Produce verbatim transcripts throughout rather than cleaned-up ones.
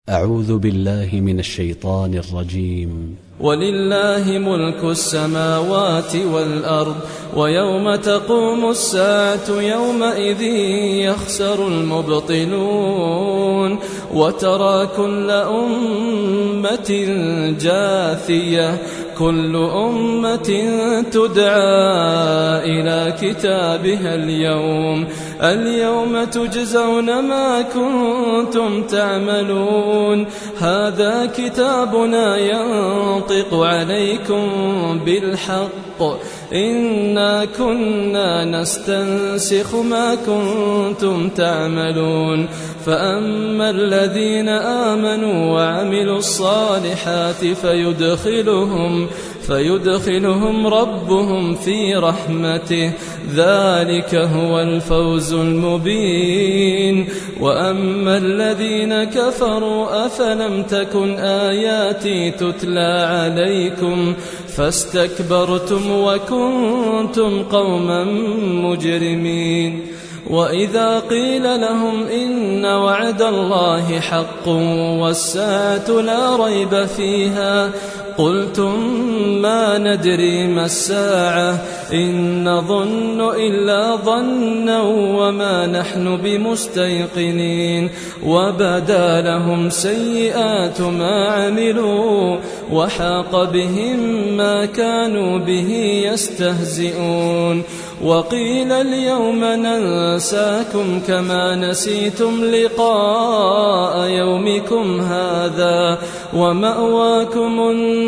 أعوذ بالله من الشيطان الرجيم. ولله ملك السماوات والأرض ويوم تقوم الساعة يومئذ يخسر المبطلون وترى كل أمة جاثية كل أمة تدعى إلى كتابها اليوم اليوم تجزون ما كنتم تعملون هذا كتابنا ينطق عليكم بالحق إنا كنا نستنسخ ما كنتم تعملون فأما الذين آمنوا وعملوا الصالحات فيدخلهم فيدخلهم ربهم في رحمته ذلك هو الفوز المبين وأما الذين كفروا أفلم تكن آياتي تتلى عليكم فاستكبرتم وكنتم قوما مجرمين وإذا قيل لهم إن وعد الله حق والساعة لا ريب فيها قلتم ما ندري ما الساعة إن نظن إلا ظنا وما نحن بمستيقنين وبدا لهم سيئات ما عملوا وحاق بهم ما كانوا به يستهزئون وقيل اليوم ننساكم كما نسيتم لقاء يومكم هذا ومأواكم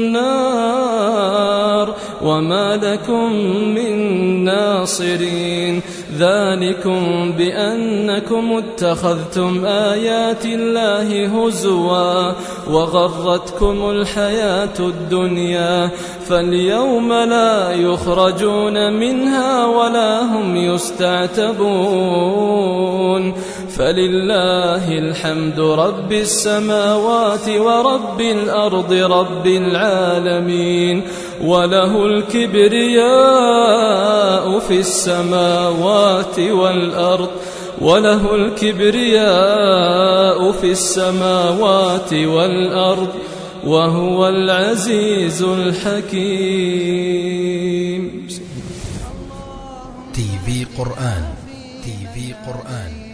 النار وما لكم من ناصرين ذلكم بأنكم اتخذتم آيات الله هزوا وغرتكم الحياة الدنيا فاليوم لا يخرجون منها ولا هم يستعتبون فلله الحمد رب السماوات ورب الأرض رب العالمين وله الكبرياء في السماوات والأرض وله الكبرياء في السماوات والأرض وهو العزيز الحكيم. تي في قرآن تي في قرآن